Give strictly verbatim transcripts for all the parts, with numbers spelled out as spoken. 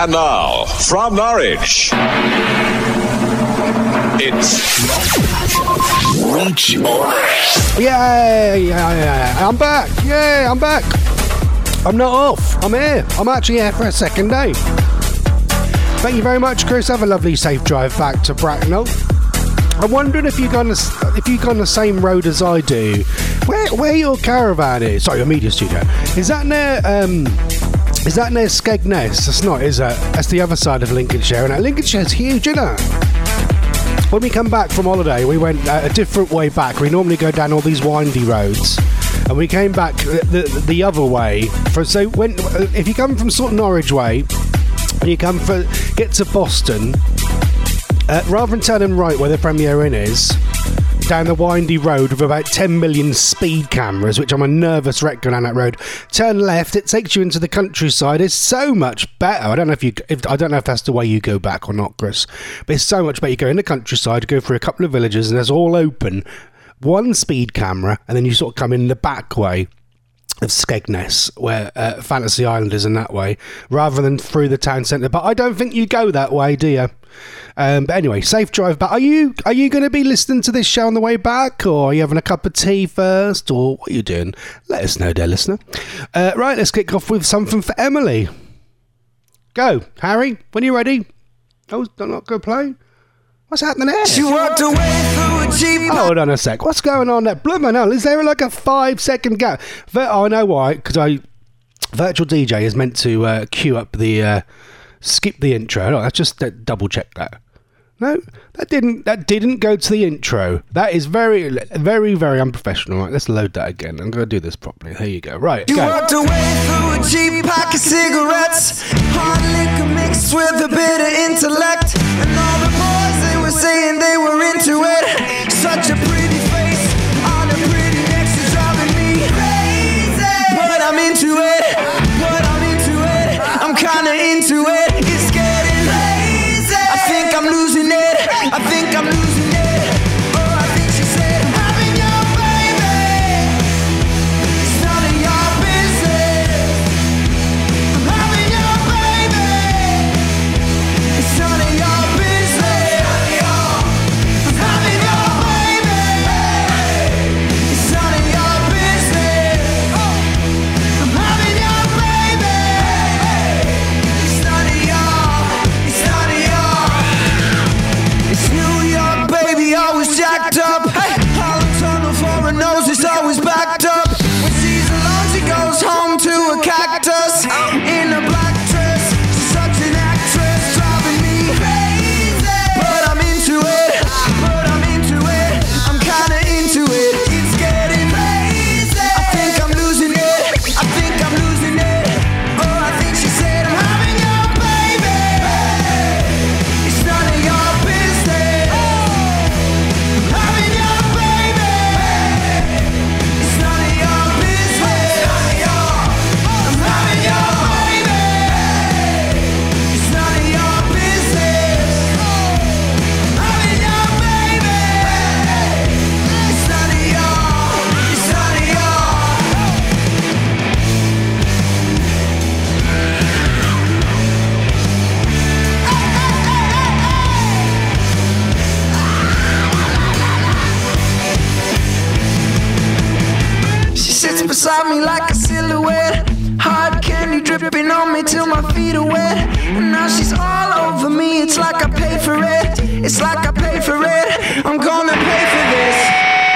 And now, from Norwich, it's Reach On. Yeah, yeah, yeah, I'm back. Yeah, I'm back. I'm not off. I'm here. I'm actually here for a second day. Thank you very much, Chris. Have a lovely, safe drive back to Bracknell. I'm wondering if you've gone the, if you've gone the same road as I do. Where where your caravan is? Sorry, your media studio. Is that near? Um, is that near Skegness? It's not, is it? That's the other side of Lincolnshire, and Lincolnshire's huge, isn't it? When we come back from holiday, we went uh, a different way back. We normally go down all these windy roads, and we came back the the, the other way. For so when if you come from sort of Norwich way, and you come for get to Boston, uh, rather than turning right where the Premier Inn is, down the windy road with about ten million speed cameras, which I'm a nervous wreck going down that road. Turn left, it takes you into the countryside. It's so much better. I don't know if you, if, I don't know if that's the way you go back or not, Chris, but it's so much better. You go in the countryside, go through a couple of villages, and there's all open, one speed camera, and then you sort of come in the back way of Skegness, where uh, Fantasy Island is in that way, rather than through the town centre. But I don't think you go that way, do you? Um, but anyway, safe drive back. Are you are you going to be listening to this show on the way back, or are you having a cup of tea first, or what are you doing? Let us know, dear listener. Uh, right, let's kick off with something for Emily. Go, Harry, when you're ready. Oh, don't not go play. What's happening there? She walked away through a Jeep. Hold on a sec. What's going on there? Bloomin' hell, is there like a five second gap? Vir- oh, I know why, because I Virtual D J is meant to uh, queue up the uh, skip the intro. No, let's just uh, double check that. No, that didn't. That didn't go to the intro. That is very, very, very unprofessional. Right, let's load that again. I'm going to do this properly. Here you go. Right. You go. walked away through a cheap pack of cigarettes, hard liquor mixed with a bit of intellect, and all the boys they were saying they were into it. Such a pretty face on a pretty neck, she's driving me crazy. But I'm into it. But I'm into it. I'm kinda into it. It's getting crazy. I think I'm losing it. I think I'm losing it. Oh, I think she said, I'm having your baby. It's none of your business. I'm having your baby. It's none of your business. I'm having your baby. It's none of your business. I'm having your baby. It's none of your. It's none of your. It's New York, baby, always jacked up. Hey, Holland Tunnel for her nose is always backed up. When she's alone, she goes home to a cactus in a black dress. She's such an actress, driving me crazy. But I'm into it. But I'm into it. I'm kinda into it. It's getting crazy. I think I'm losing it. I think I'm losing it. Oh, I think she said, I'm having your baby. It's none of your business. I'm having your baby. It's none of your business. I'm having your baby. It's none of your business. I'm having your baby. It's none of your. It's none of your. She sits beside me like a silhouette, hard candy dripping on me till my feet are wet. And now she's all over me, it's like I pay for it. It's like I pay for it. I'm gonna pay for this.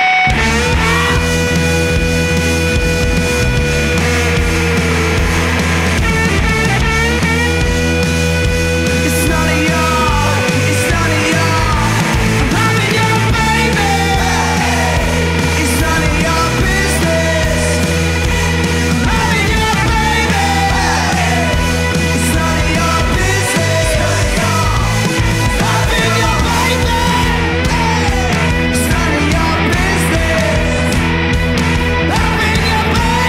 It's none of your. It's none of your. I'm having your baby. It's none of your business. I'm having your baby. It's none of your business. Having your baby. It's none of your business. Having your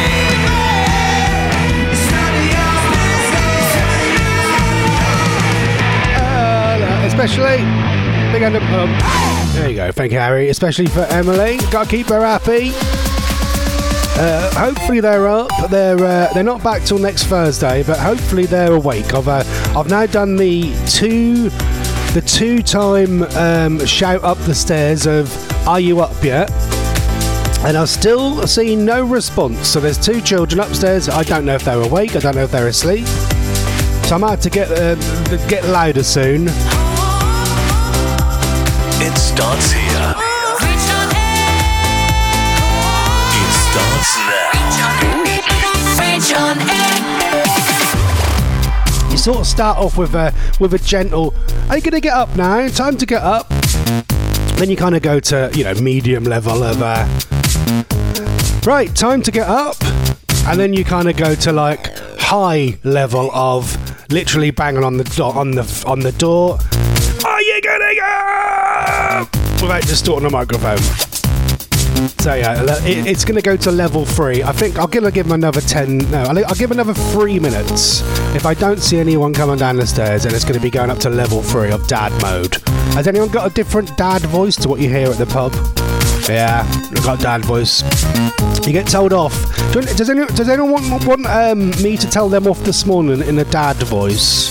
baby. It's none of your business. Uh, especially big end of pub. There you go. Thank you, Harry. Especially for Emily. Gotta keep her happy. Uh, hopefully they're up. They're uh, they're not back till next Thursday, but hopefully they're awake. I've uh, I've now done the two the two time um, shout up the stairs of "Are you up yet?" And I've still seen no response. So there's two children upstairs. I don't know if they're awake. I don't know if they're asleep. So I'm out to get uh, get louder soon. It starts here. It starts now. You sort of start off with a with a gentle, "Are you going to get up now? Time to get up." Then you kind of go to, you know, medium level of, uh, right, time to get up. And then you kind of go to like high level of literally banging on the do- on the on the door. "Are you gonna go?" Without distorting the microphone. So yeah, it, it's going to go to level three. I think I'm going to give them another ten. No, I'll, I'll give them another three minutes. If I don't see anyone coming down the stairs, then it's going to be going up to level three of dad mode. Has anyone got a different dad voice to what you hear at the pub? Yeah, I've got dad voice. You get told off. Does anyone, does anyone want, want um, me to tell them off this morning in a dad voice?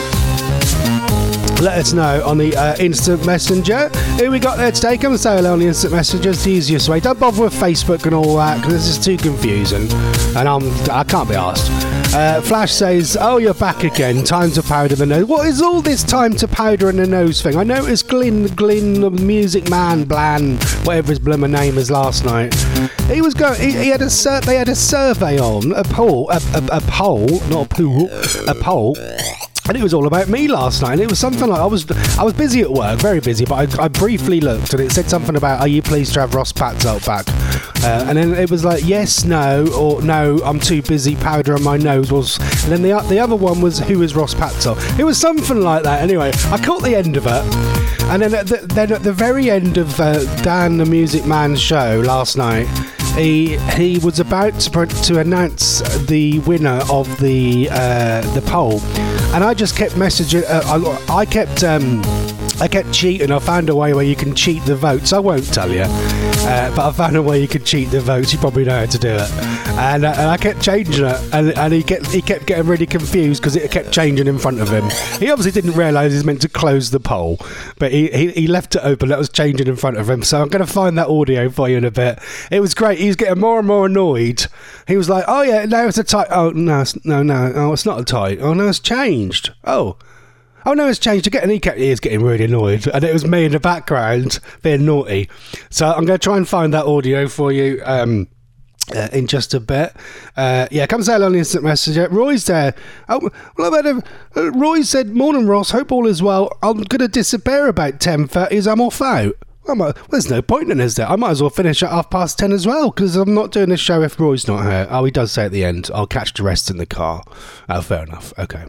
Let us know on the uh, instant messenger. Who we got there today? Come and say hello on the instant messenger. It's the easiest way. Don't bother with Facebook and all that, because this is too confusing, and I'm I can't be asked. Uh, Flash says, "Oh, you're back again. Time to powder the nose." What is all this time to powder in the nose thing? I noticed Glyn, Glyn, the music man, Bland, whatever his bloomer name is, last night. He was going. He, he had a sur- They had a survey on a poll, a, a, a poll, not a pool, a poll. And it was all about me last night. And it was something like I was I was busy at work, very busy, but I, I briefly looked and it said something about, "Are you pleased to have Ross Patzelt back?" Uh, and then it was like, "Yes, no," or "No, I'm too busy, powder on my nose." Was and then the the other one was, "Who is Ross Patzelt?" It was something like that. Anyway, I caught the end of it. And then at the, then at the very end of uh, Dan the Music Man's show last night, He he was about to, to announce the winner of the uh, the poll, and I just kept messaging. Uh, I, I kept um, I kept cheating. I found a way where you can cheat the votes. I won't tell you, uh, but I found a way you could cheat the votes. You probably know how to do it. And, uh, and I kept changing it, and, and he kept he kept getting really confused because it kept changing in front of him. He obviously didn't realise he was meant to close the poll, but he, he, he left it open. That was changing in front of him. So I'm going to find that audio for you in a bit. It was great. He was getting more and more annoyed. He was like, "Oh yeah, now it's a tie. Oh no, it's, no, no, oh it's not a tie. Oh no, it's changed. Oh." Oh no, it's changed again. And he, kept, he was getting really annoyed. And it was me in the background being naughty. So I'm going to try and find that audio for you um, uh, in just a bit. Uh, yeah, come say hello on the instant messenger. Roy's there. Oh, well, I've had a, uh, Roy said, "Morning, Ross. Hope all is well. I'm going to disappear about ten thirty as I'm off out." Well, well, there's no point in this there. I might as well finish at half past ten as well, because I'm not doing this show if Roy's not here. Oh, he does say at the end, "I'll catch the rest in the car." Oh, fair enough. Okay.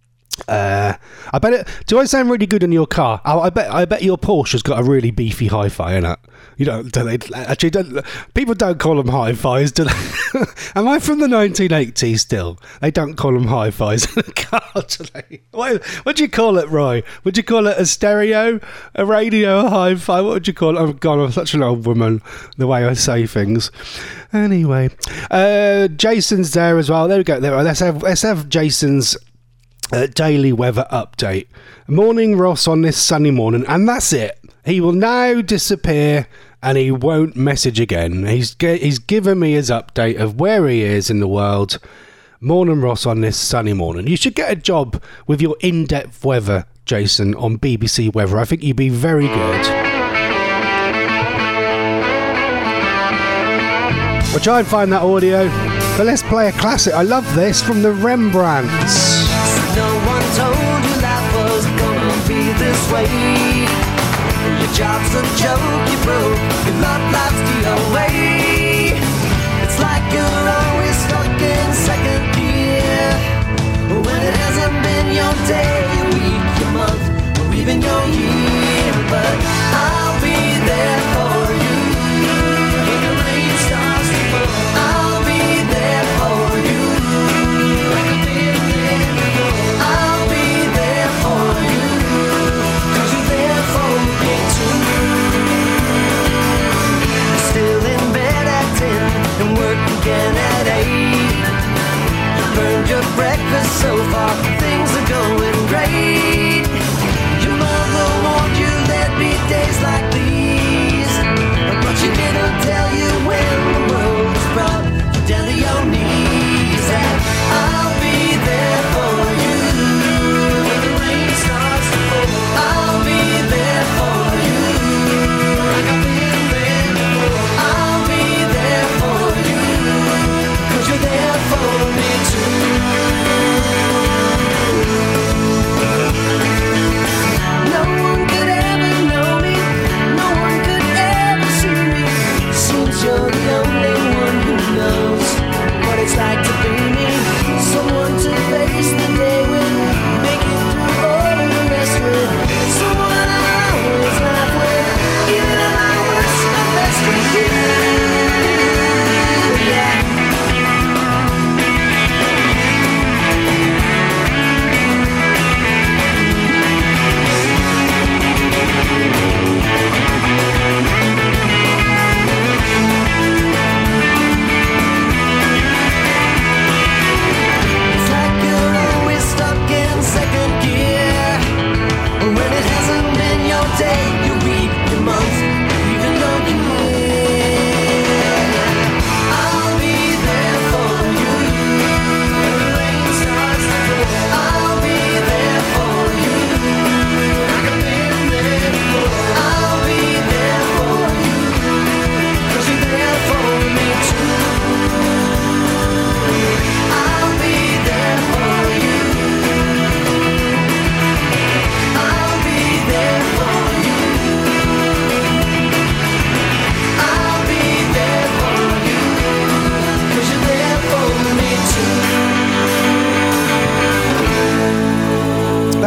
Uh, I bet it. Do I sound really good in your car? Oh, I bet. I bet your Porsche's got a really beefy hi-fi in it. You know, do they actually? Don't, people don't call them hi-fis, do they? Am I from the nineteen eighties still? They don't call them hi-fis in a car, do they? What would you call it, Roy? Would you call it a stereo, a radio, a hi-fi? What would you call it? Oh God, I'm such an old woman. The way I say things. Anyway, uh, Jason's there as well. There we go. There. Let's have. Let's have Jason's Uh, daily weather update. Morning, Ross, on this sunny morning, and that's it. He will now disappear and he won't message again. He's ge- he's given me his update of where he is in the world. Morning, Ross, on this sunny morning. You should get a job with your in-depth weather, Jason, on B B C Weather. I think you'd be very good. We'll try and find that audio, but let's play a classic. I love this from the Rembrandts. No one told you life was gonna be this way. Your job's a joke, you broke. Your love life's the away. It's like you're always stuck in second gear, when it hasn't been your day, your week, your month, or even your year. But I'll be there for you when the rain starts to fall. I'll be there for you. I'll be there for you, 'cause you're there for me too. Still in bed.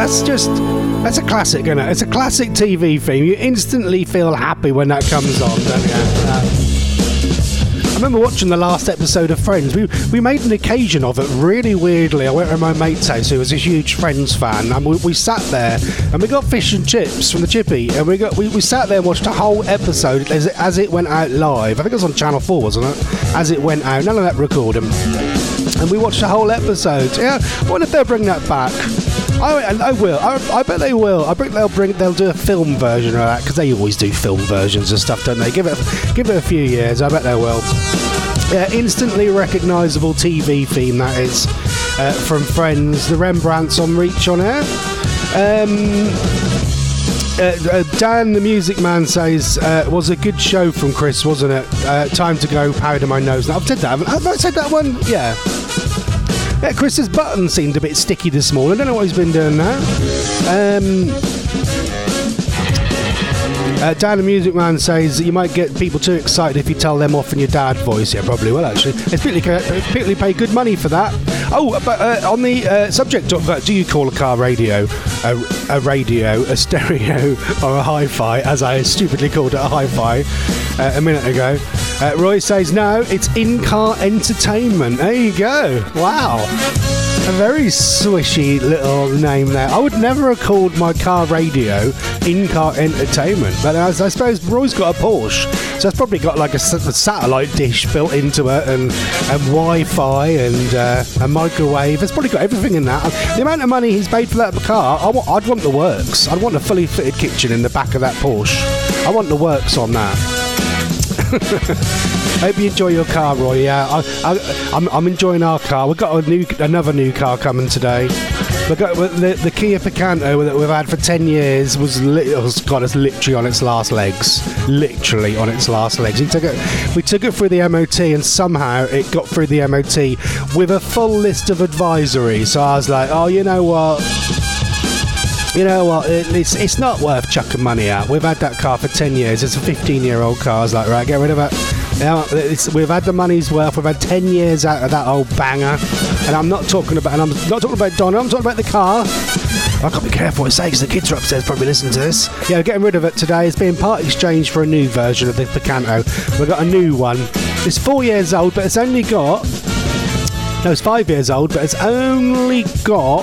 that's just that's a classic, isn't it? It's a classic T V theme. You instantly feel happy when that comes on, don't you? Uh, I remember watching the last episode of Friends. We we made an occasion of it really weirdly. I went to my mate's house who was a huge Friends fan, and we, we sat there and we got fish and chips from the chippy, and we got we, we sat there and watched a whole episode as it, as it went out live. I think it was on Channel four, wasn't it? As it went out, none of that recording, and we watched the whole episode. Yeah, I wonder if they'll bring that back. I, I will. I, I bet they will. I bet they'll bring. They'll do a film version of that because they always do film versions of stuff, don't they? Give it, give it a few years. I bet they will. Yeah, instantly recognisable T V theme that is uh, from Friends. The Rembrandts on Reach on air. Um, uh, uh, Dan, the Music Man, says uh, it was a good show from Chris, wasn't it? Uh, time to go. Powder my nose. Now, I've said that. Haven't I? Have I said that one? Yeah. Yeah, Chris's button seemed a bit sticky this morning. I don't know what he's been doing now. Um, uh, Dan the Music Man says you might get people too excited if you tell them off in your dad voice. Yeah, probably will, actually. It's people, people pay good money for that. Oh, but uh, on the uh, subject of uh, do you call a car radio a, a radio, a stereo, or a hi-fi, as I stupidly called it a hi-fi uh, a minute ago. Uh, Roy says, no, it's in-car entertainment. There you go. Wow. A very swishy little name there. I would never have called my car radio in-car entertainment. But as I suppose Roy's got a Porsche, so it's probably got like a, a satellite dish built into it, and, and Wi-Fi and uh, a microwave. It's probably got everything in that. The amount of money he's paid for that car, I want, I'd want the works. I'd want a fully fitted kitchen in the back of that Porsche. I want the works on that. Hope you enjoy your car, Roy. Yeah, I, I, I'm, I'm enjoying our car. We've got a new, another new car coming today. We've got the, the Kia Picanto that we've had for ten years. Was li- oh God, it's literally on its last legs. Literally on its last legs. We took it, we took it through the M O T, and somehow it got through the M O T with a full list of advisories. So I was like, oh, you know what? You know what, it's it's not worth chucking money out. We've had that car for ten years. It's a fifteen year old car. I was like, right, get rid of it. Now, it's, we've had the money's worth. We've had ten years out of that old banger. And I'm not talking about, and I'm not talking about Donna, I'm talking about the car. I've got to be careful what I say because the kids are upstairs probably listening to this. Yeah, we're getting rid of it today. It's being part exchanged for a new version of the Picanto. We've got a new one. It's four years old, but it's only got... No, it's five years old, but it's only got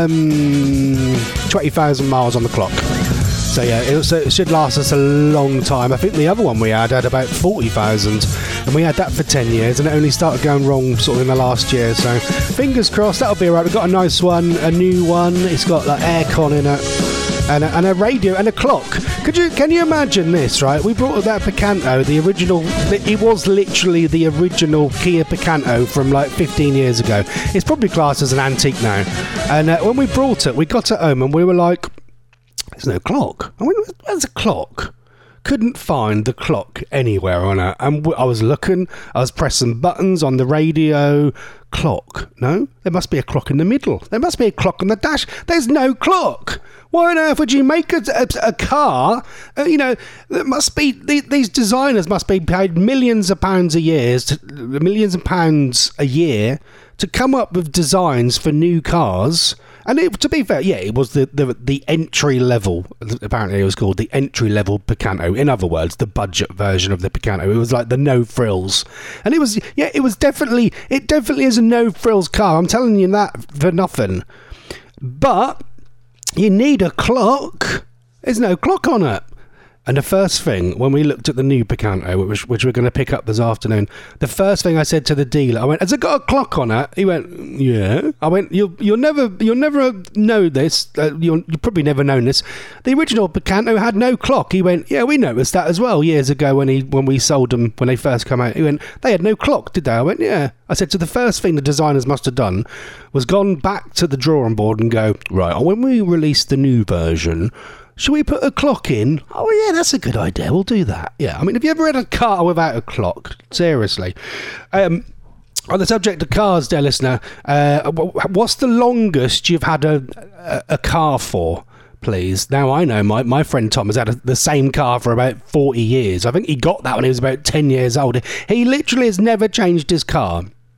um, twenty thousand miles on the clock. So yeah, it, it should last us a long time. I think the other one we had had about forty thousand, and we had that for ten years, and it only started going wrong sort of in the last year. So fingers crossed, that'll be alright. We've got a nice one, a new one. It's got like aircon in it. And a, and a radio and a clock. Could you? Can you imagine this? Right, we brought that Picanto, the original. It was literally the original Kia Picanto from like fifteen years ago. It's probably classed as an antique now. And uh, when we brought it, we got it home and we were like, "There's no clock." I went, "Where's a clock?" Couldn't find the clock anywhere on it. And I was looking. I was pressing buttons on the radio. Clock? No, there must be a clock in the middle. There must be a clock on the dash. There's no clock. Why on earth would you make a, a, a car? Uh, you know, there must be the, these designers must be paid millions of pounds a year, to, millions of pounds a year to come up with designs for new cars. And it, to be fair, yeah, it was the, the the entry level. Apparently, it was called the entry level Picanto. In other words, the budget version of the Picanto. It was like the no frills, and it was yeah, it was definitely it definitely is a no frills car. I'm telling you that for nothing. But you need a clock. There's no clock on it. And the first thing, when we looked at the new Picanto, which, which we're going to pick up this afternoon, the first thing I said to the dealer, I went, "Has it got a clock on it?" He went, "Yeah." I went, "You'll you'll never you'll never know this. Uh, you'll you've probably never known this. The original Picanto had no clock." He went, "Yeah, we noticed that as well years ago when he when we sold them when they first come out." He went, "They had no clock, did they?" I went, "Yeah." I said, "So the first thing the designers must have done was gone back to the drawing board and go, right, when we release the new version, should we put a clock in?" "Oh, yeah, that's a good idea. We'll do that." Yeah, I mean, have you ever had a car without a clock? Seriously. Um, on the subject of cars, dear listener, uh, what's the longest you've had a, a, a car for, please? Now, I know my, my friend Tom has had a, the same car for about forty years. I think he got that when he was about ten years old. He literally has never changed his car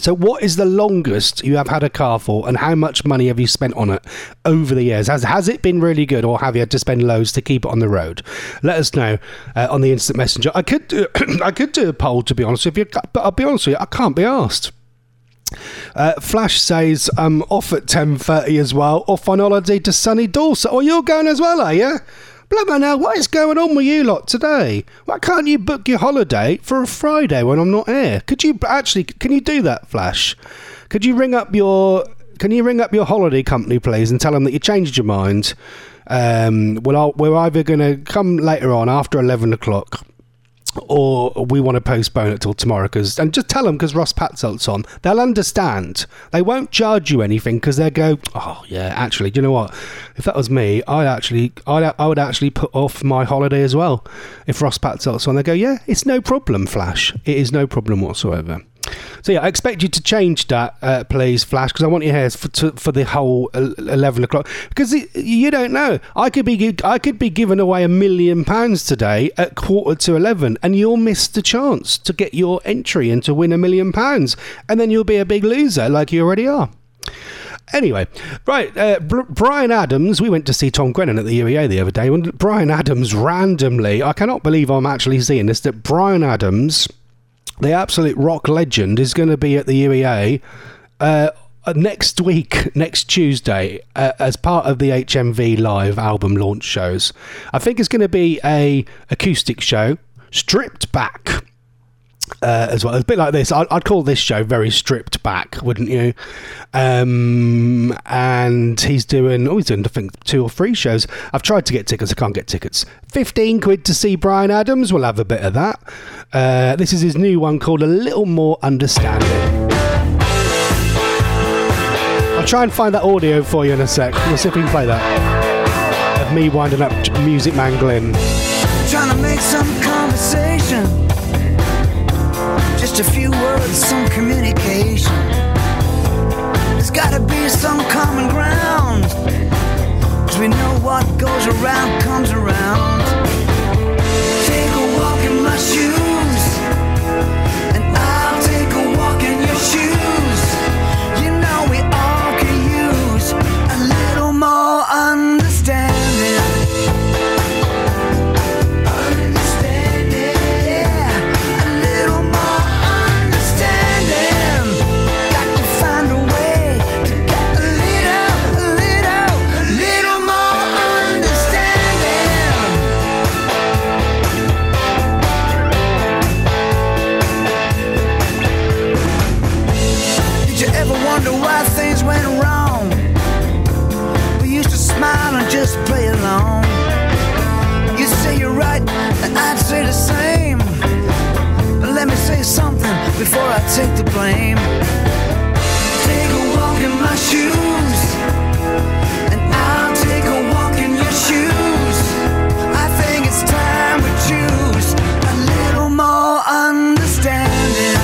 So what is the longest you have had a car for, and how much money have you spent on it over the years? Has has it been really good, or have you had to spend loads to keep it on the road? Let us know uh, on the instant messenger. I could do, I could do a poll, to be honest with you, but I'll be honest with you, I can't be asked. Uh, Flash says I'm off at ten thirty as well, off on holiday to sunny Dorset. Oh, you're going as well, are you? Blubber now, what is going on with you lot today? Why can't you book your holiday for a Friday when I'm not here? Could you actually, can you do that, Flash? Could you ring up your, can you ring up your holiday company, please, and tell them that you changed your mind? Um, well, I'll, we're either going to come later on after eleven o'clock, or we want to postpone it till tomorrow, cause, and just tell them, because Ross Patzelt's on. They'll understand. They won't charge you anything, because they'll go, oh yeah, actually, do you know what? If that was me, I'd actually, I'd, I would actually put off my holiday as well. If Ross Patzelt's on, they go, yeah, it's no problem, Flash. It is no problem whatsoever. So yeah, I expect you to change that, uh, please, Flash, because I want your hairs for to, for the whole eleven o'clock. Because it, you don't know, I could be I could be giving away a million pounds today at quarter to eleven, and you'll miss the chance to get your entry and to win a million pounds, and then you'll be a big loser like you already are. Anyway, right, uh, Br- Bryan Adams, we went to see Tom Grennan at the U E A the other day, when Bryan Adams randomly, I cannot believe I'm actually seeing this, that Bryan Adams, the absolute rock legend, is going to be at the U E A uh, next week, next Tuesday, uh, as part of the H M V Live album launch shows. I think it's going to be a acoustic show, stripped back uh, as well. It's a bit like this. I'd, I'd call this show very stripped back, wouldn't you? Um, and he's doing, oh, he's doing, I think, two or three shows. I've tried to get tickets. I can't get tickets. fifteen quid to see Bryan Adams. We'll have a bit of that. Uh, this is his new one called A Little More Understanding. I'll try and find that audio for you in a sec. We'll see if we can play that. Of me winding up Music Man Glyn. Trying to make some conversation, just a few words, some communication. There's gotta be some common ground, 'cause we know what goes around comes around. Take a walk in my shoes, and I'll take a walk in your shoes. You know we all can use a little more understanding. Just play along. You say you're right, and I'd say the same. But let me say something before I take the blame. Take a walk in my shoes, and I'll take a walk in your shoes. I think it's time we choose a little more understanding.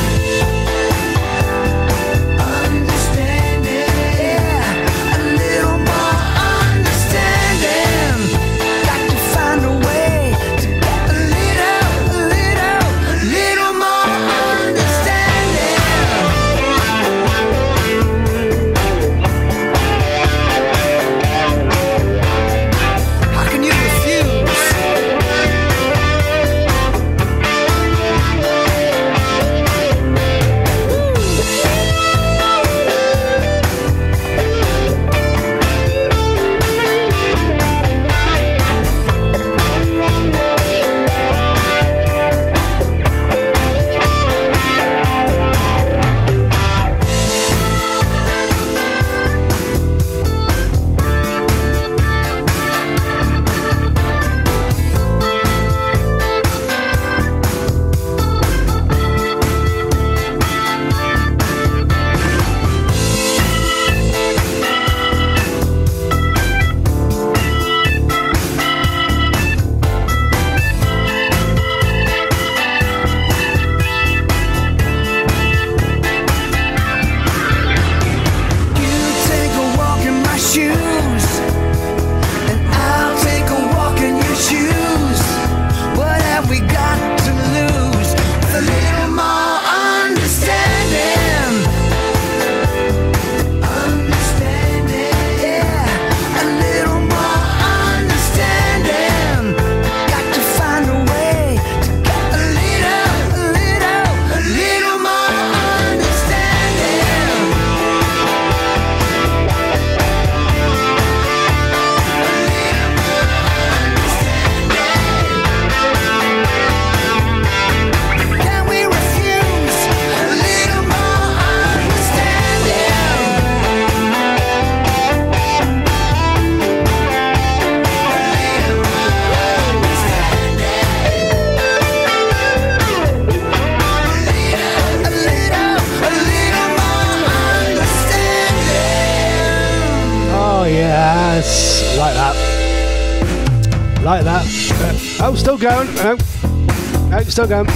Like that. Uh, oh, still going. No. No, still going.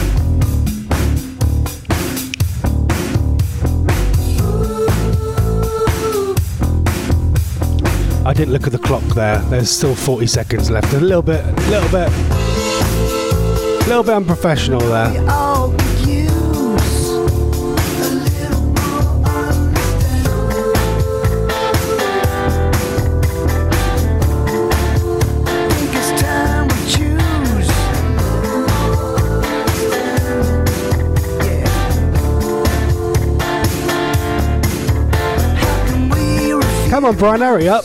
I didn't look at the clock there. There's still forty seconds left. A little bit, a little bit, a little bit unprofessional there. Come on, Brian, hurry up.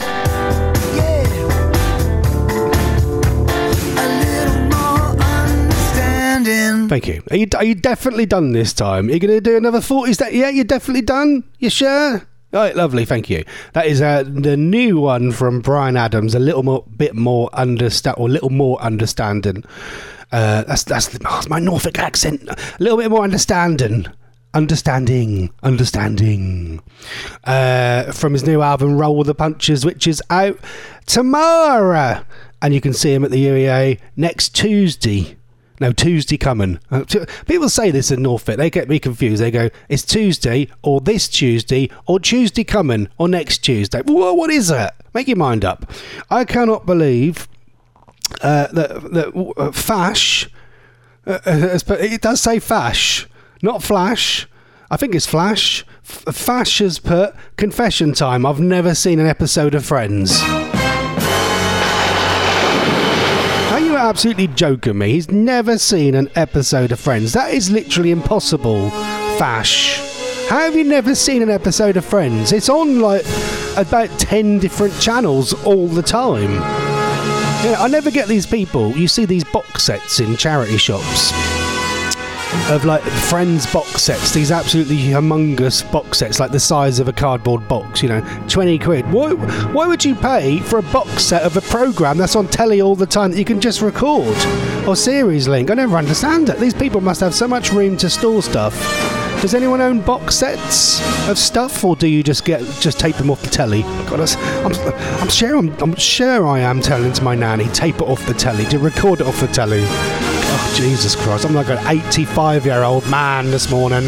Thank you. Are you are you definitely done this time? Are you going to do another forty? Is that, yeah, you're definitely done? You sure? All right, lovely. Thank you. That is uh, the new one from Brian Adams. A little more, bit more understand, or a little more understanding. Uh, that's that's, the, oh, that's my Norfolk accent. A little bit more understanding. Understanding, understanding. Uh, from his new album Roll with the Punches, which is out tomorrow, and you can see him at the U E A next Tuesday. No, Tuesday coming. Uh, t- people say this in Norfolk. They get me confused. They go, it's Tuesday, or this Tuesday, or Tuesday coming, or next Tuesday. Well, what is it? Make your mind up. I cannot believe uh, that, that uh, Fash, uh, uh, it does say Fash, not Flash. I think it's Flash. F- Fash has put, confession time, I've never seen an episode of Friends. Are you absolutely joking me? He's never seen an episode of Friends. That is literally impossible, Fash. How have you never seen an episode of Friends? It's on like about ten different channels all the time. Yeah, I never get these people. You see these box sets in charity shops of like Friends box sets, these absolutely humongous box sets, like the size of a cardboard box, you know, twenty quid. Why, why would you pay for a box set of a programme that's on telly all the time that you can just record? Or series link? I never understand it. These people must have so much room to store stuff. Does anyone own box sets of stuff, or do you just get just tape them off the telly? God, I'm, I'm sure I'm, I'm sure I am telling to my nanny, tape it off the telly, to record it off the telly. Oh, Jesus Christ, I'm like an eighty-five-year-old man this morning.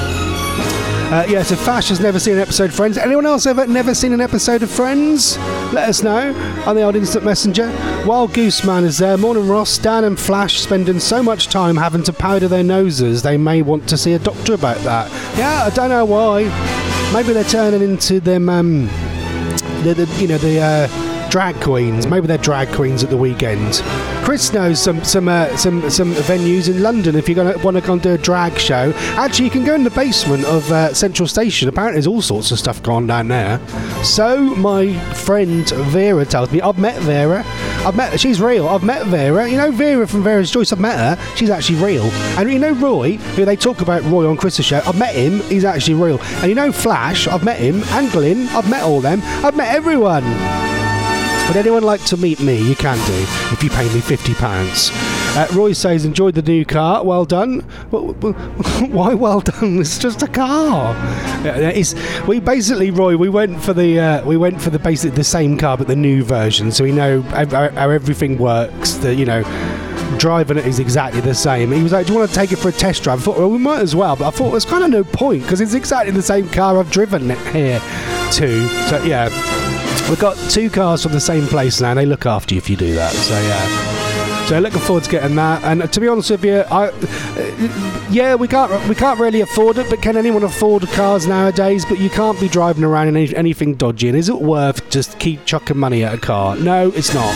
Uh, yeah, so Fash has never seen an episode of Friends. Anyone else ever never seen an episode of Friends? Let us know on the old instant messenger. Wild Goose Man is there. Morning, Ross. Dan and Flash spending so much time having to powder their noses, they may want to see a doctor about that. Yeah, I don't know why. Maybe they're turning into them, um, the, the you know, the uh, drag queens. Maybe they're drag queens at the weekend. Chris knows some some uh, some some venues in London if you're gonna want to go and do a drag show. Actually, you can go in the basement of uh, Central Station. Apparently, there's all sorts of stuff going on down there. So my friend Vera tells me, I've met Vera. I've met. She's real. I've met Vera. You know Vera from Vera's Choice. I've met her. She's actually real. And you know Roy, who they talk about Roy on Chris's show. I've met him. He's actually real. And you know Flash. I've met him. And Glyn. I've met all them. I've met everyone. Would anyone like to meet me? You can do, if you pay me fifty pounds. Uh, Roy says, enjoyed the new car. Well done. Well, well, why well done? It's just a car. Yeah, it's, we basically, Roy, we went for the uh, we went for the basically the same car, but the new version, so we know how, how everything works. The, you know, driving it is exactly the same. He was like, do you want to take it for a test drive? I thought, well, we might as well, but I thought there's kind of no point because it's exactly the same car I've driven it here to. So, yeah. We've got two cars from the same place now, and they look after you if you do that. So yeah, so looking forward to getting that. And to be honest with you, I, uh, yeah, we can't we can't really afford it. But can anyone afford cars nowadays? But you can't be driving around in any, anything dodgy. And is it worth just keep chucking money at a car? No, it's not.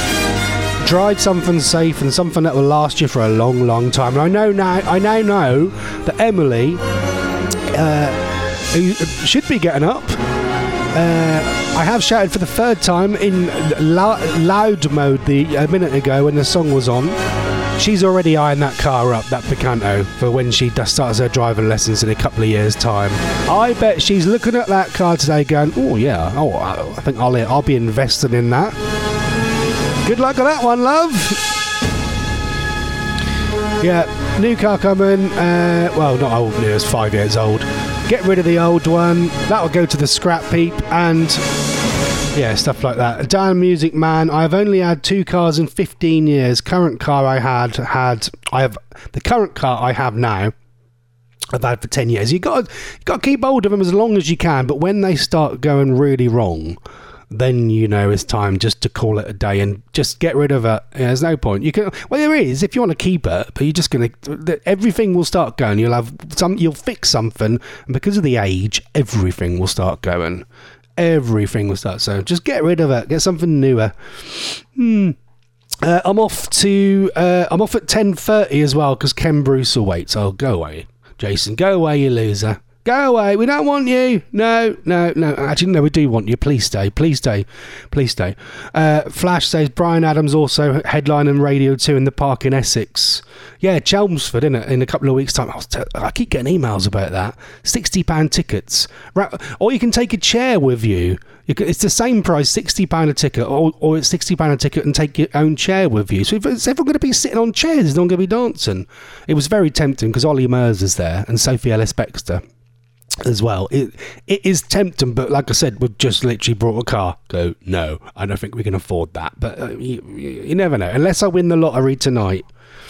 Drive something safe and something that will last you for a long, long time. And I know now, I now know that Emily, uh, who should be getting up. Uh, I have shouted for the third time in lo- loud mode the a minute ago when the song was on. She's already eyeing that car up, that Picanto, for when she does starts her driving lessons in a couple of years' time. I bet she's looking at that car today going, oh yeah, oh I think I'll I'll be investing in that. Good luck with that one, love. Yeah, new car coming. Uh, well, not old new, it's five years old. Get rid of the old one. That'll go to the scrap heap, and Yeah, stuff like that. Dan Music Man, I have only had two cars in fifteen years. Current car I had, had, I have, the current car I have now, I've had for ten years. You've got to, you've got to keep hold of them as long as you can, but when they start going really wrong, then you know it's time just to call it a day and just get rid of it. Yeah, there's no point. You can, well, there is if you want to keep it, but you're just gonna. Everything will start going. You'll have some. You'll fix something, and because of the age, everything will start going. Everything will start. So just get rid of it. Get something newer. Hmm. Uh, I'm off to. Uh, I'm off at ten thirty as well because Ken Bruce will wait. So go away, Jason. Go away, you loser. Go away. We don't want you. No, no, no. Actually, no, we do want you. Please stay. Please stay. Please stay. Uh, Flash says Brian Adams also headlining Radio two in the Park in Essex. Yeah, Chelmsford, innit? In a couple of weeks' time. I, was t- I keep getting emails about that. sixty pounds tickets. Right. Or you can take a chair with you. You can, it's the same price, sixty pounds a ticket, or, or it's sixty pounds a ticket and take your own chair with you. So if it's everyone going to be sitting on chairs, it's not going to be dancing. It was very tempting because Ollie Mers is there and Sophie Ellis-Bextor as well. It it is tempting, but like I said, we've just literally brought a car. Go, no, I don't think we can afford that. But uh, you, you never know. Unless I win the lottery tonight,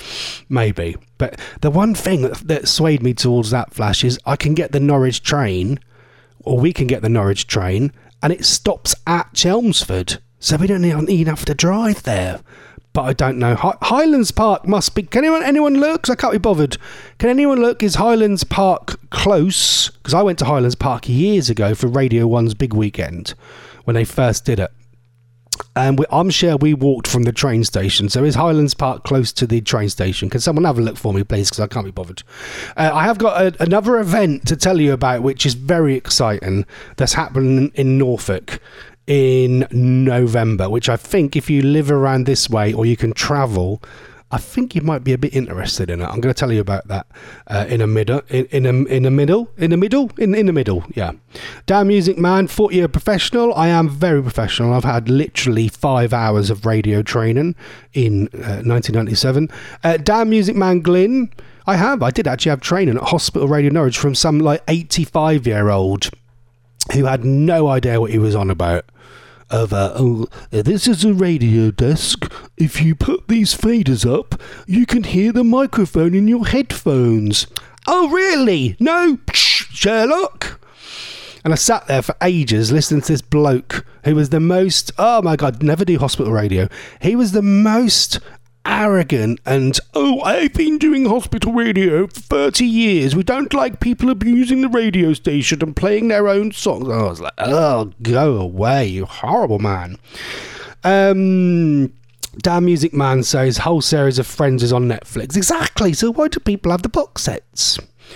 maybe. But the one thing that, that swayed me towards that, Flash, is I can get the Norwich train, or we can get the Norwich train, and it stops at Chelmsford, so we don't even have to drive there. But I don't know. Hi- Highlands Park must be... Can anyone anyone look? 'Cause I can't be bothered. Can anyone look? Is Highlands Park close? Because I went to Highlands Park years ago for Radio one's big weekend when they first did it. And we, I'm sure we walked from the train station. So is Highlands Park close to the train station? Can someone have a look for me, please? Because I can't be bothered. Uh, I have got a, another event to tell you about, which is very exciting. That's happening in Norfolk in November, which I think if you live around this way or you can travel, I think you might be a bit interested in it. I'm going to tell you about that uh, in a middle, in, in a in a middle, in the middle, in in the middle. Yeah, Dan Music Man, forty year professional. I am very professional. I've had literally five hours of radio training in uh, nineteen ninety-seven. Uh, Dan Music Man Glyn, I have. I did actually have training at Hospital Radio Norwich from some like eighty-five year old who had no idea what he was on about. Of uh, oh, this is a radio desk. If you put these faders up, you can hear the microphone in your headphones. Oh, really? No, Sherlock. And I sat there for ages listening to this bloke who was the most, oh my God, never do hospital radio. He was the most arrogant and, oh, I've been doing hospital radio for thirty years. We don't like people abusing the radio station and playing their own songs. I was like, oh, go away, you horrible man. Um... Dan Music Man says whole series of Friends is on Netflix. Exactly. So why do people have the box sets?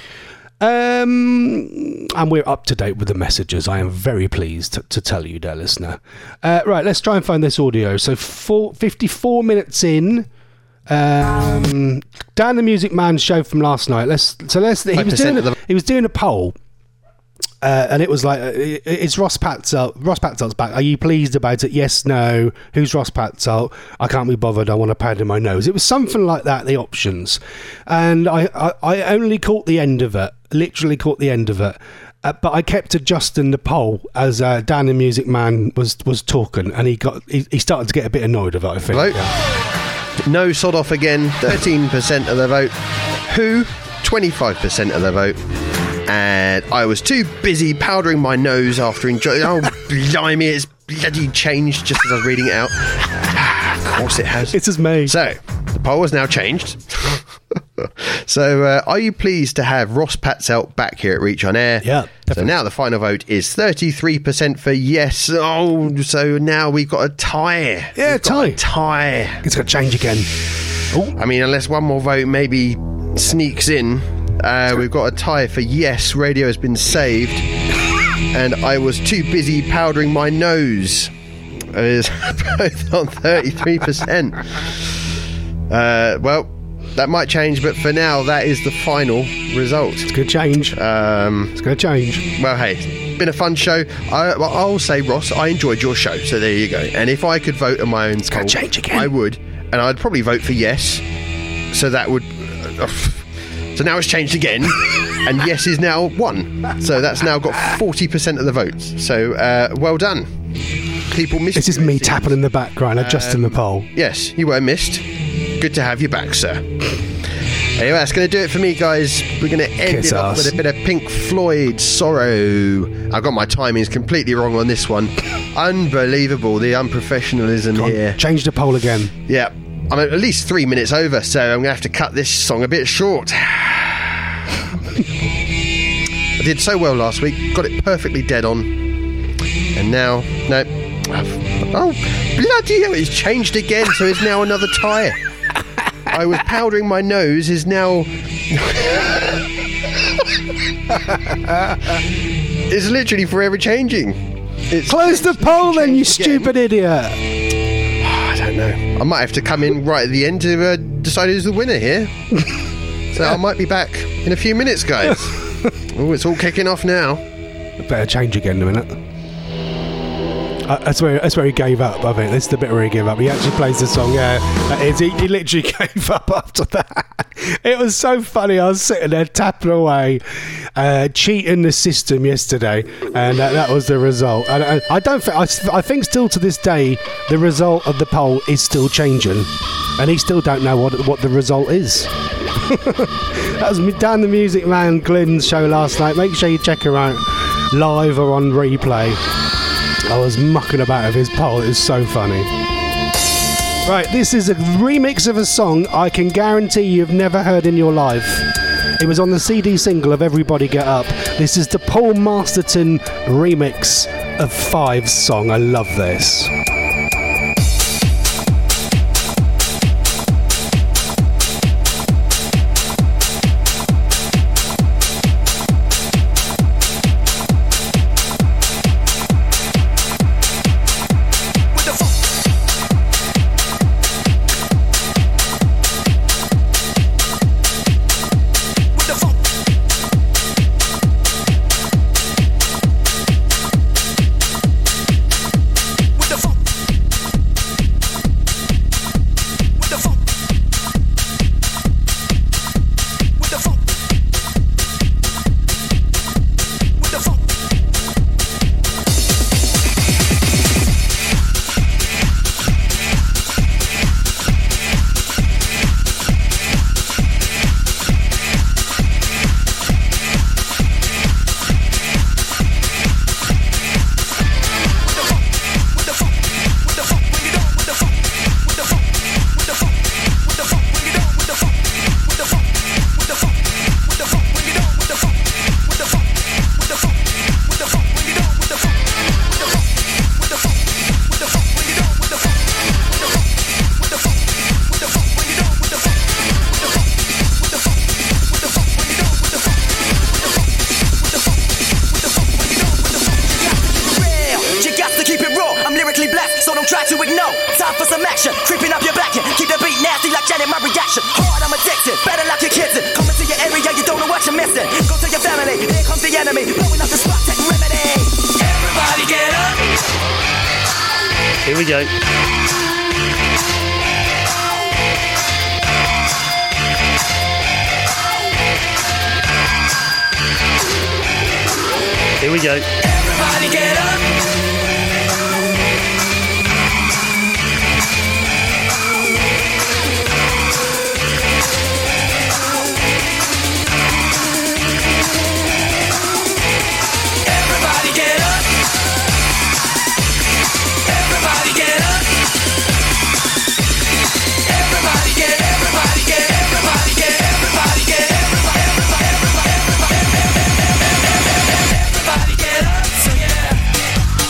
Um, and we're up to date with the messages. I am very pleased to, to tell you, dear listener. Uh, right, let's try and find this audio. So four, fifty-four minutes in. Um, Dan the Music Man show from last night. Let's so let's. He was doing a, he was doing a poll. Uh, and it was like, uh, it's Ross Patzelt. Ross Patzelt's back. Are you pleased about it? Yes, no. Who's Ross Patzelt? I can't be bothered. I want a pad in my nose. It was something like that, the options. And I, I, I only caught the end of it. Literally caught the end of it. Uh, but I kept adjusting the poll as uh, Dan the Music Man was, was talking. And he got he, he started to get a bit annoyed of it, I think. Vote. Yeah. No sod off again. thirteen percent of the vote. Who? twenty-five percent of the vote. And I was too busy powdering my nose after enjoying. Oh, blimey, it's bloody changed just as I was reading it out. Of course it has. It's as me. So, the poll has now changed. So, uh, are you pleased to have Ross Patzelt back here at Reach on Air? Yeah, definitely. So now the final vote is thirty-three percent for yes. Oh, so now we've got a tie. Yeah, we've tie. Got a tie. It's going to change again. Ooh. I mean, unless one more vote maybe sneaks in. Uh, we've got a tie for yes, radio has been saved. And I was too busy powdering my nose. It is both on thirty-three percent. Uh, well, that might change, but for now, that is the final result. It's going to change. Um, it's going to change. Well, hey, it's been a fun show. I, well, I'll say, Ross, I enjoyed your show, so there you go. And if I could vote on my own it's going to change again. I would. And I'd probably vote for yes. So that would... Uh, So now it's changed again, and yes is now one. So that's now got forty percent of the votes. So uh, well done. people missed This is you, it me seems. tapping in the background, adjusting the pole. Yes, you were missed. Good to have you back, sir. Anyway, that's going to do it for me, guys. We're going to end Kiss it off ass. with a bit of Pink Floyd, Sorrow. I got my timings completely wrong on this one. Unbelievable, the unprofessionalism Go on, here. change the pole again. Yeah, I'm at least three minutes over, so I'm going to have to cut this song a bit short. I did so well last week, got it perfectly dead on. And now, no. Oh, bloody hell, it's changed again, so it's now another tie. I was powdering my nose, is now... It's literally forever changing. It's Close the pole then, you changed again. stupid idiot. I don't know. I might have to come in right at the end to uh, decide who's the winner here. So I might be back in a few minutes, guys. Oh, it's all kicking off now. Better change again in a minute. Uh, that's where that's where he gave up. I think this is the bit where he gave up. He actually plays the song. Yeah, that is. He, he literally gave up after that. It was so funny. I was sitting there tapping away, uh, cheating the system yesterday, and uh, that was the result. And uh, I don't. Th- I, s- I think still to this day, the result of the poll is still changing, and he still don't know what what the result is. That was Dan the Music Man Glenn's show last night. Make sure you check her out live or on replay. I was mucking about with his poll. It was so funny. Right, this is a remix of a song I can guarantee you've never heard in your life. It was on the C D single of Everybody Get Up. This is the Paul Masterton remix of Five's song. I love this. Here we go. Here we go. Everybody get up. Everybody get up. Everybody get up. Everybody get, everybody get, everybody get, everybody get, everybody, everybody, everybody, everybody, everybody get up. So yeah.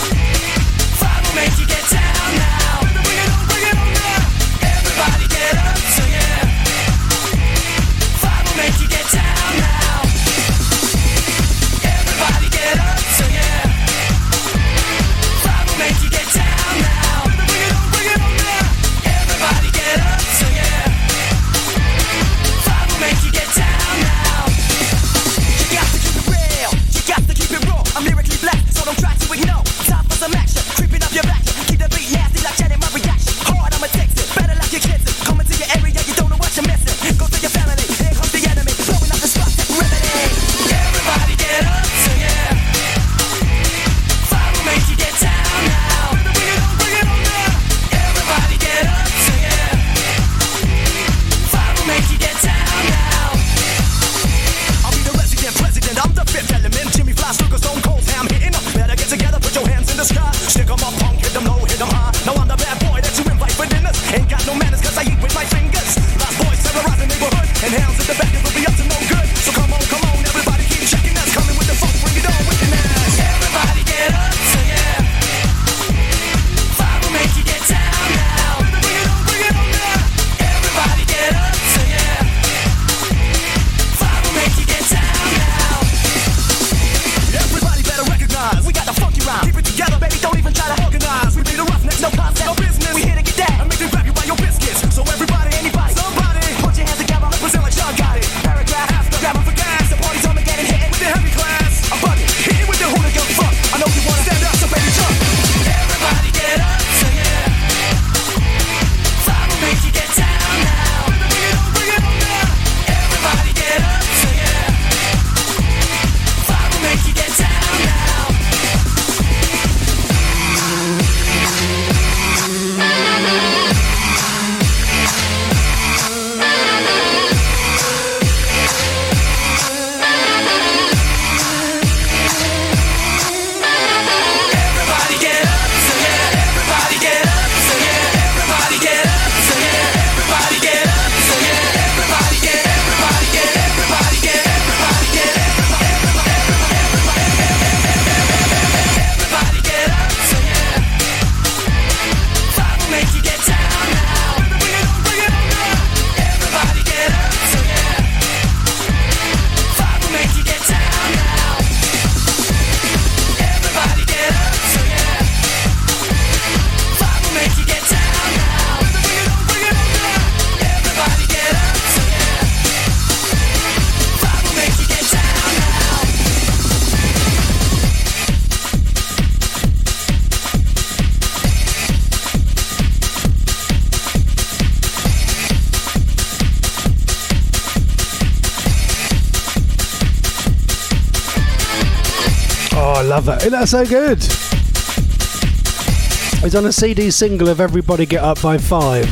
love it. Isn't that so good? It's on a C D single of Everybody Get Up by Five.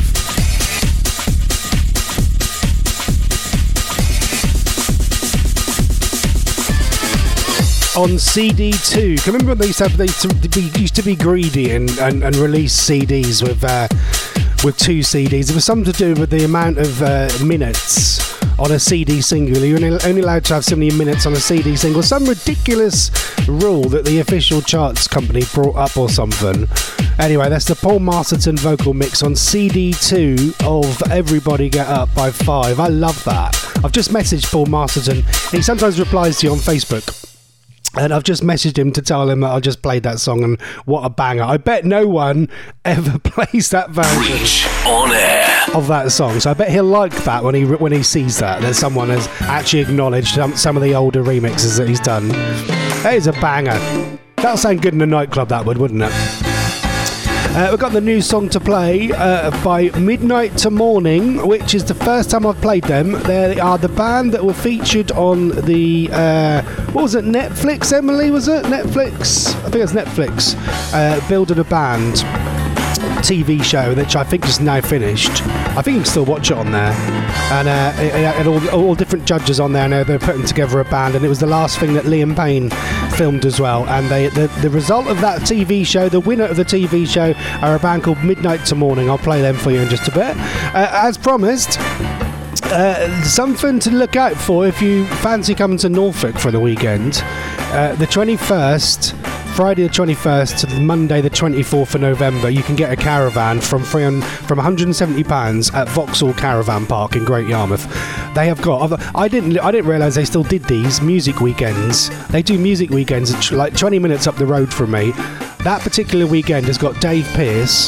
On C D two. Can you remember when they used to, have, they used to be used to be greedy and, and, and release C Ds with uh, with two C Ds? It was something to do with the amount of uh, minutes on a C D single. You're only, only allowed to have so many minutes on a C D single. Some ridiculous rule that the official charts company brought up or something. Anyway, that's the Paul Masterton vocal mix on C D two of Everybody Get Up by Five. I love that. I've just messaged Paul Masterton. He sometimes replies to you on Facebook. And I've just messaged him to tell him that I just played that song and what a banger. I bet no one ever plays that version Reach on air of that song. So I bet he'll like that when he when he sees that, that someone has actually acknowledged some, some of the older remixes that he's done. That is a banger. That'll sound good in a nightclub, that would, wouldn't it? Uh, we've got the new song to play uh, by Midnight to Morning, which is the first time I've played them. They are the band that were featured on the, uh, what was it, Netflix, Emily, was it? Netflix? I think it's Netflix. Uh, Building a Band T V show, which I think is now finished. I think you can still watch it on there. And uh, it, it had all, all different judges on there, and they're putting together a band, and it was the last thing that Liam Payne filmed as well. And they, the, the result of that T V show, the winner of the T V show, are a band called Midnight to Morning. I'll play them for you in just a bit. Uh, as promised, uh, something to look out for if you fancy coming to Norfolk for the weekend. Uh, the twenty-first, Friday the twenty-first to Monday the twenty-fourth of November, you can get a caravan from free on, from one hundred seventy pounds at Vauxhall Caravan Park in Great Yarmouth. They have got, I didn't I didn't realise they still did these music weekends. They do music weekends like twenty minutes up the road from me. That particular weekend has got Dave Pearce,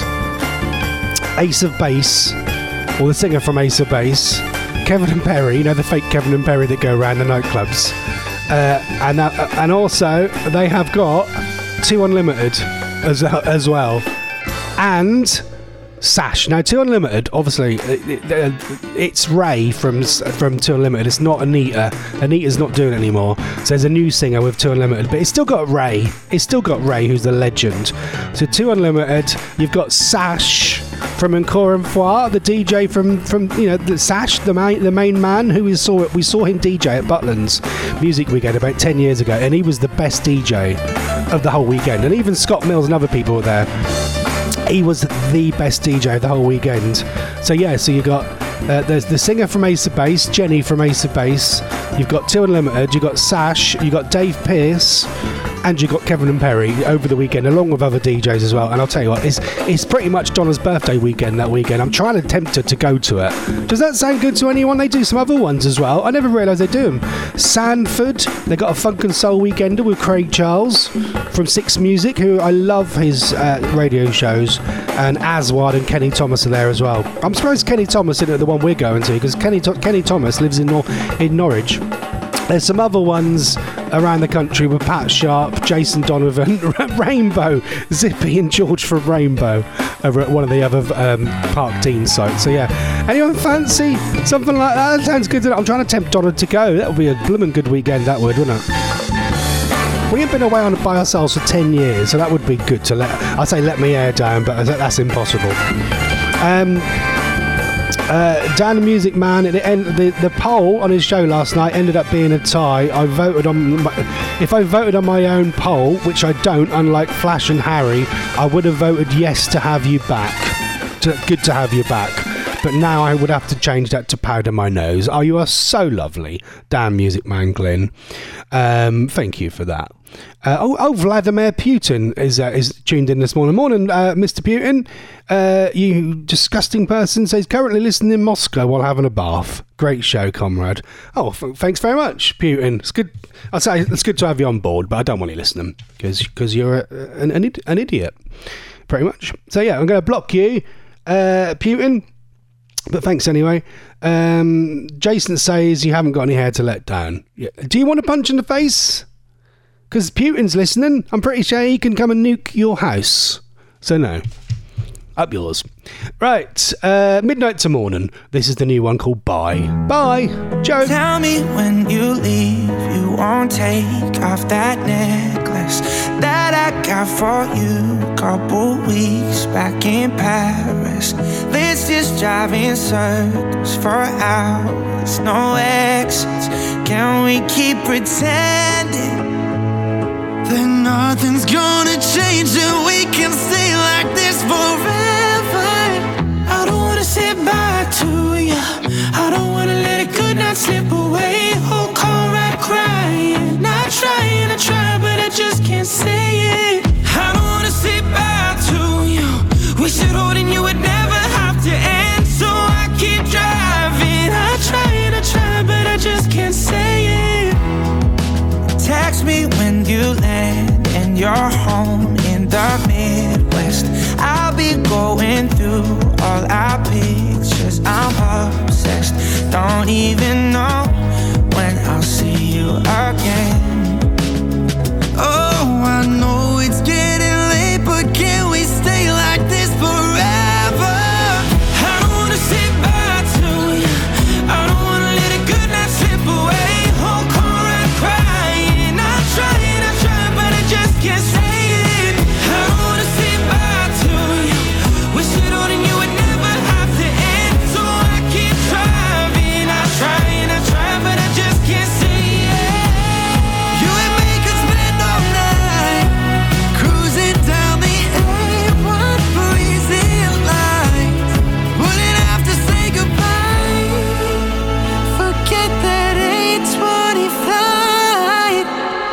Ace of Base, or the singer from Ace of Base, Kevin and Perry, you know, the fake Kevin and Perry that go around the nightclubs. Uh, and uh, and also they have got Two Unlimited as as well, and Sash. Now, Two Unlimited, obviously, it, it, it's Ray from from Two Unlimited. It's not Anita. Anita's not doing it anymore. So there's a new singer with Two Unlimited, but it's still got Ray. It's still got Ray, who's the legend. So Two Unlimited. You've got Sash from Encore and Foire, the D J from from you know the Sash, the main the main man who we saw we saw him D J at Butland's Music Weekend about ten years ago, and he was the best D J of the whole weekend. And even Scott Mills and other people were there. He was the best D J of the whole weekend. So yeah, so you got uh, there's the singer from Ace of Base, Jenny from Ace of Base. You've got Two Unlimited. You've got Sash. You've got Dave Pearce. And you got Kevin and Perry over the weekend, along with other D Js as well. And I'll tell you what, it's it's pretty much Donna's birthday weekend that weekend. I'm trying to tempt her to go to it. Does that sound good to anyone? They do some other ones as well. I never realised they do them. Sandford, they got a funk and soul weekender with Craig Charles from Six Music, who I love his uh, radio shows. And Aswad and Kenny Thomas are there as well. I'm surprised Kenny Thomas isn't the one we're going to, because Kenny to- Kenny Thomas lives in Nor- in Norwich. There's some other ones around the country with Pat Sharp, Jason Donovan, Rainbow, Zippy and George from Rainbow over at one of the other um, Park Dean sites. So yeah, anyone fancy something like that? That sounds good. I'm trying to tempt Donna to go. That would be a blooming good weekend, that would, wouldn't it? We have been away on it by ourselves for ten years, so that would be good to let, I say let me air down, but that's impossible. Um... Uh, Dan the Music Man, the, the the poll on his show last night ended up being a tie. I voted on my, if I voted on my own poll, which I don't, unlike Flash and Harry, I would have voted yes to have you back. To, good to have you back. But now I would have to change that to Powder My Nose. Oh, you are so lovely, Dan Music Man Glyn. Um, thank you for that. Uh, oh, oh, Vladimir Putin is uh, is tuned in this morning. Morning, uh, Mister Putin. Uh, you disgusting person, says currently listening in Moscow while having a bath. Great show, comrade. Oh, f- thanks very much, Putin. It's good. I'd say it's good to have you on board, but I don't want you listening because because you're a, an, an an idiot, pretty much. So yeah, I'm going to block you, uh, Putin. But thanks anyway. Um, Jason says you haven't got any hair to let down. Yeah. Do you want a punch in the face? Because Putin's listening. I'm pretty sure he can come and nuke your house. So no. Up yours. Right. Uh, Midnight to Morning. This is the new one called Bye. Bye. Joe. Tell me when you leave, you won't take off that necklace. Paris that I got for you. Couple weeks back in Paris. Let's just drive in circles for hours. No exits. Can we keep pretending that nothing's gonna change and we can stay like this forever? I don't wanna say bye to you. I don't wanna let a good night slip away. Whole car ride crying. Not trying, I try, but I just can't say it. I don't wanna say bye to you. Wish that holding you would never have to end. So I keep driving. I try and I try, but I just can't say it. Text me when you land and you're home in the Midwest. I'll be going through all our pictures. I'm obsessed. Don't even know when I'll see you again. Oh, I know it's getting late, but can we stay like this forever? I don't wanna say bye to you. I don't wanna let a good night slip away. Whole car ride crying. I try and I try, but I just can't say it. I don't wanna say bye to you. Wish that holding you would never have to end. So I keep driving. I try and I try, but I just can't say it. You and me could spend all night cruising down the A one freezing lights. Wouldn't have to say goodbye. Forget that eight twenty flight.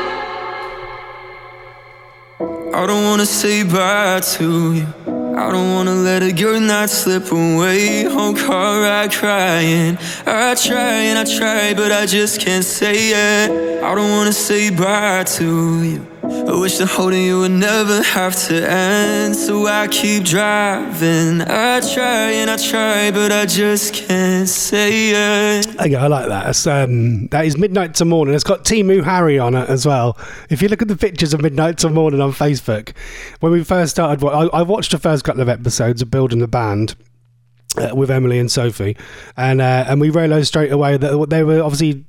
I don't wanna say bye to you. I don't wanna let a good night slip away. Whole car ride crying. I try and I try, but I just can't say it. I don't wanna say bye to you. I wish that holding you would never have to end. So I keep driving. I try and I try, but I just can't say it. Okay, I like that. It's, um, that is Midnight to Morning. It's got Timu Harry on it as well. If you look at the pictures of Midnight to Morning on Facebook, when we first started, I, I watched the first couple of episodes of building the band uh, with Emily and Sophie, and uh, and we realised straight away that they were obviously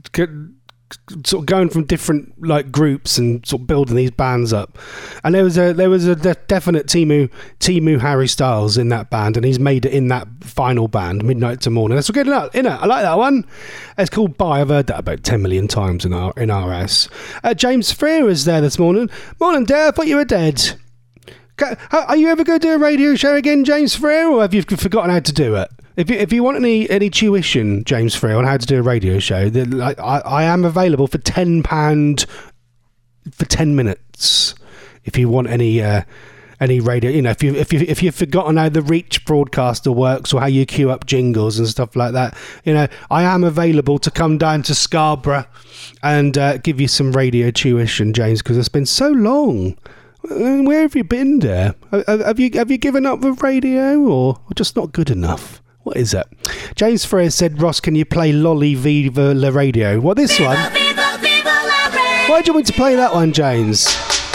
sort of going from different like groups and sort of building these bands up, and there was a there was a de- definite Timu Timu Harry Styles in that band, and he's made it in that final band, Midnight to Morning. That's good enough, innit? I like that one. It's called Bye. I've heard that about ten million times in our in our house. Uh, James Freer is there this morning. Morning, Dad. I thought you were dead. Are you ever going to do a radio show again, James Freer, or have you forgotten how to do it? If you, if you want any, any tuition, James Freer, on how to do a radio show, then I, I, I am available for ten pounds for ten minutes. If you want any uh, any radio, you know, if you if you if you've forgotten how the Reach broadcaster works or how you queue up jingles and stuff like that, you know, I am available to come down to Scarborough and uh, give you some radio tuition, James, because it's been so long. Where have you been there? Have you have you given up with radio, or just not good enough? What is it? James Freer said, Ross, can you play Lolly Viva La Radio? What, this Viva, one? Viva, Viva La Radio. Why do you want me to play that one, James?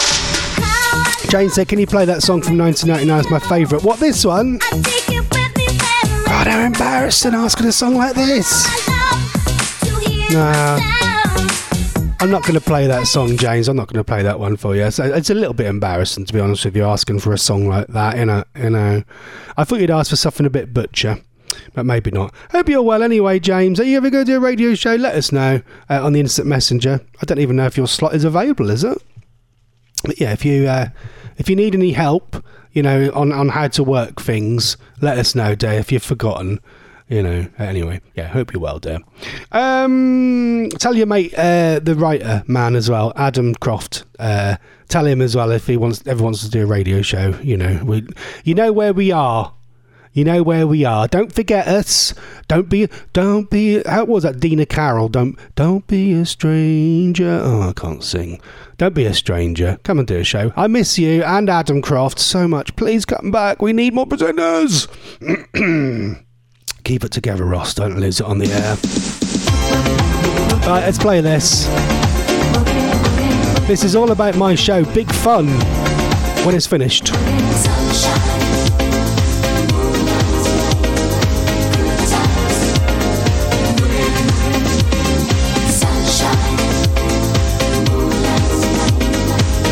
James said, can you play that song from nineteen ninety-nine? It's my favourite. What, this one? I take it with me wherever God, how embarrassing asking a song like this. I love to hear Nah. the sound. I'm not going to play that song, James. I'm not going to play that one for you. It's, it's a little bit embarrassing, to be honest with you, asking for a song like that. You know, you know. I thought you'd ask for something a bit butcher, but maybe not. Hope you're well anyway, James. Are you ever going to do a radio show? Let us know uh, on the Instant Messenger. I don't even know if your slot is available, is it? But yeah, if you uh, if you need any help, you know, on, on how to work things, let us know, dear, if you've forgotten. You know, anyway, yeah, hope you're well, dear. Um, tell your mate, uh, the writer man as well, Adam Croft. Uh, tell him as well if he wants, ever wants to do a radio show. You know, we, you know where we are. You know where we are. Don't forget us. Don't be, don't be. How was that, Dina Carroll? Don't, don't be a stranger. Oh, I can't sing. Don't be a stranger. Come and do a show. I miss you and Adam Croft so much. Please come back. We need more presenters. Keep it together, Ross. Don't lose it on the air. Right, let's play this. This is all about my show, Big Fun, when it's finished. Sunshine. Sunshine.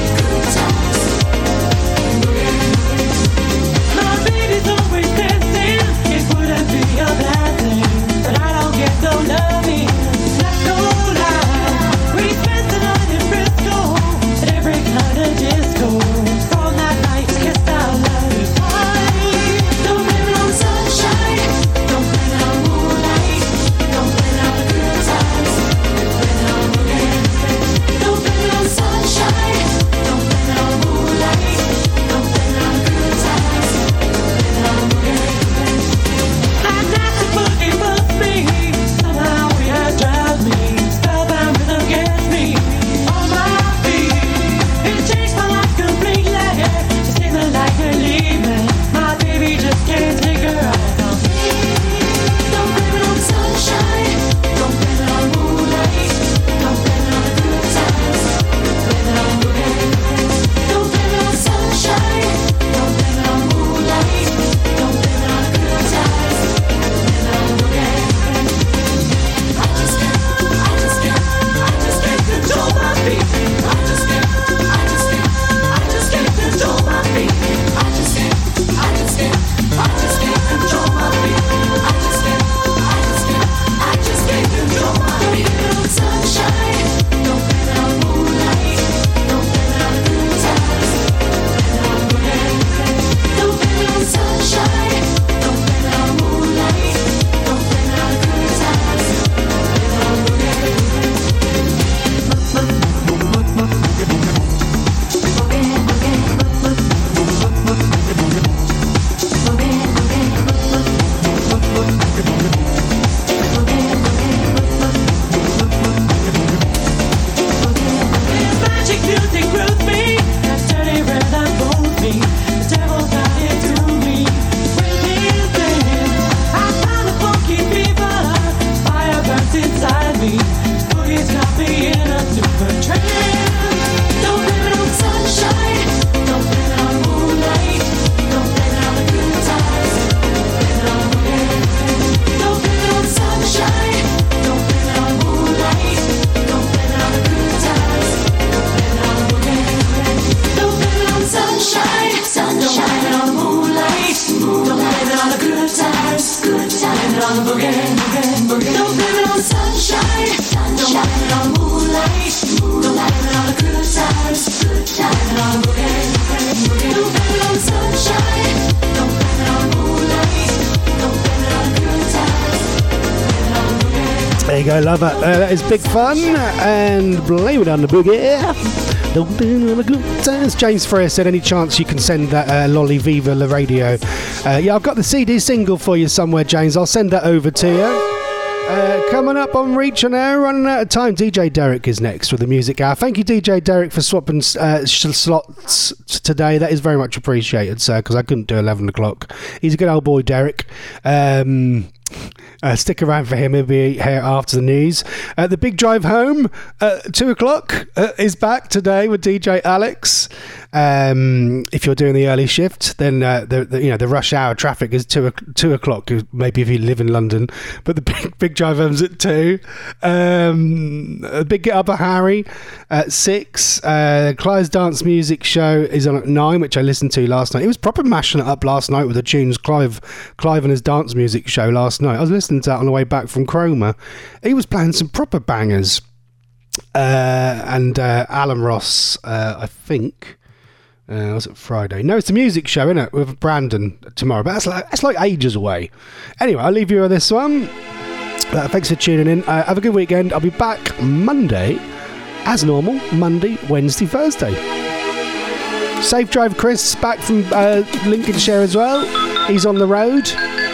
Don't blame it on sunshine. Don't blame it on moonlight. Don't blame it on the good times. Good times. Blame it on boogie. Don't blame it on sunshine. Don't blame it on moonlight. Don't blame it on the good times. Blame it on boogie. There you go, love it. Uh, that is Big Fun and Blame It on the Boogie. Don't blame it on the good times. James Freer said, any chance you can send that uh, Lolly Viva La Radio? Uh, yeah, I've got the C D single for you somewhere, James. I'll send that over to you. Uh, coming up on Reach on Air, running out of time. D J Derek is next with the Music Hour. Thank you, D J Derek, for swapping uh, sh- slots today. That is very much appreciated, sir, because I couldn't do eleven o'clock. He's a good old boy, Derek. Um... Uh, stick around for him. He'll be here after the news. Uh, the Big Drive Home, uh, two o'clock, uh, is back today with D J Alex. Um, if you're doing the early shift, then uh, the, the you know the rush hour traffic is two two o'clock. Maybe if you live in London, but the Big Big Drive Home's at two. Um, a Big Get Up at Harry at six. Uh, Clive's Dance Music Show is on at nine, which I listened to last night. He was proper mashing it up last night with the tunes. Clive Clive and his dance music show last night. I was listening to that on the way back from Chroma. He was playing some proper bangers. Uh, and uh, Alan Ross, uh, I think, uh, was it Friday? No, it's a music show, isn't it, with Brandon tomorrow. But that's like that's like ages away. Anyway, I'll leave you with this one. Uh, thanks for tuning in. Uh, have a good weekend. I'll be back Monday, as normal. Monday, Wednesday, Thursday. Safe Drive Chris back from uh, Lincolnshire as well. He's on the road.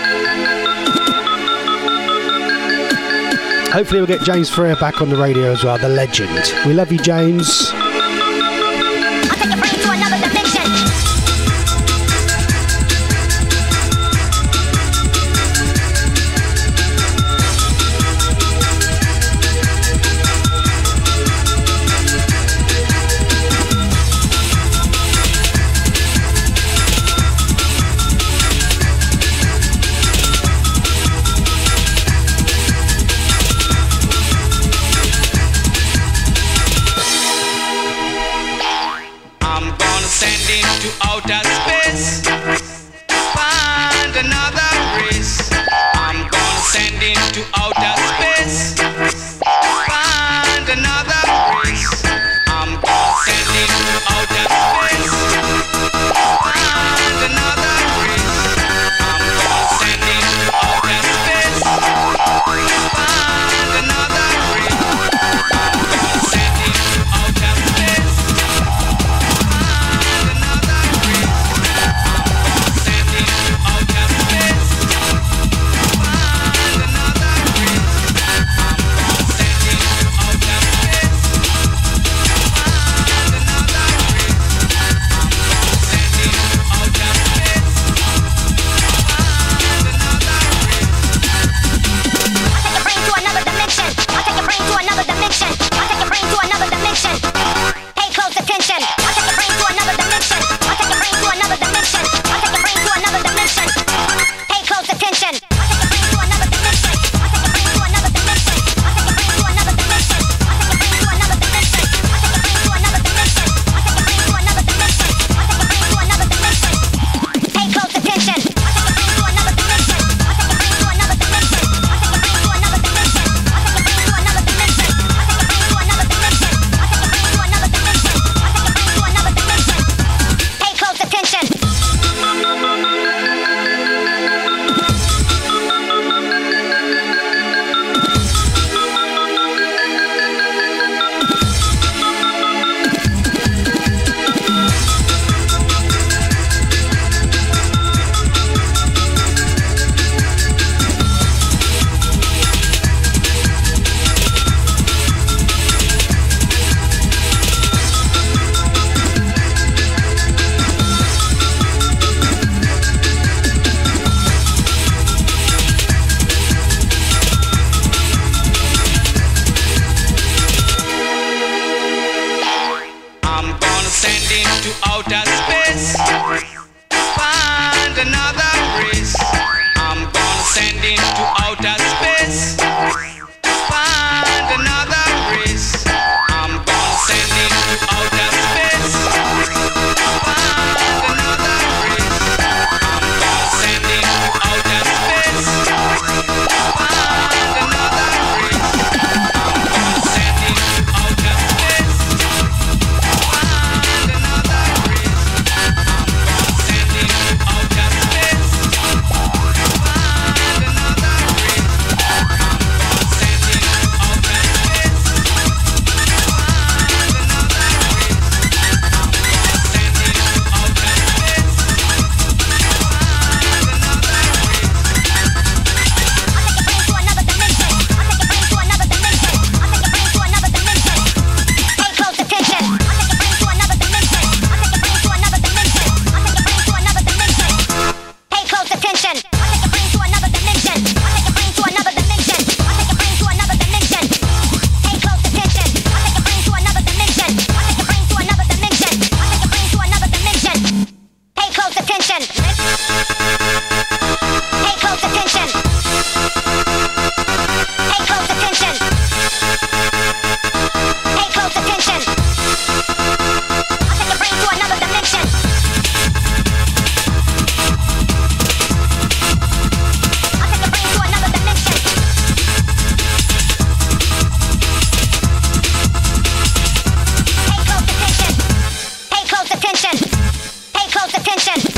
Hopefully we'll get James Freer back on the radio as well, the legend. We love you, James. I'll take your brain to another dimension. Outer space, find another race. I'm gonna send into outer space, find another race. I'm gonna send into outer space, find another race. I'm gonna send into outer space, find another race. I'm gonna send into outer space. Bye. dimension.